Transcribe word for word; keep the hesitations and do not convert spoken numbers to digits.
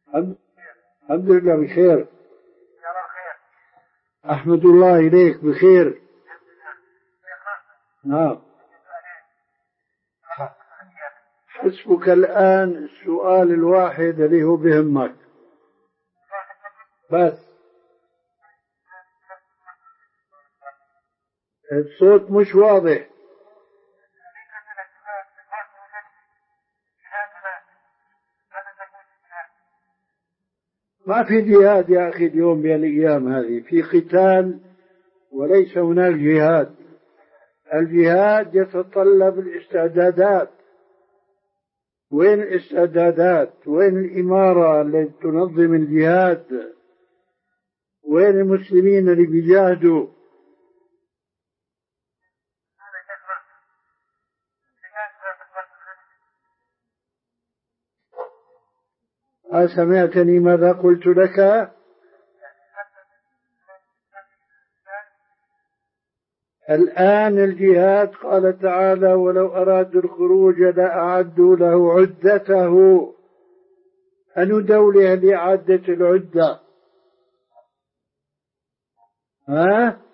الحمد الحمد لله بخير. أحمد الله إليك بخير. نعم. حسبك الآن السؤال الواحد اللي هو بهمك بس. الصوت مش واضح. ما في جهاد يا أخي اليوم بالأيام هذه، في قتال وليس هناك جهاد. الجهاد يتطلب الاستعدادات. وين الاستعدادات؟ وين الإمارة التي تنظم الجهاد؟ وين المسلمين اللي بيجاهدوا؟ أسمعتني ماذا قلت لك؟ الآن الجهاد قال تعالى: ولو أرادوا الخروج لأعدوا له عدته. أن دولة لإعادة العدة؟ ها؟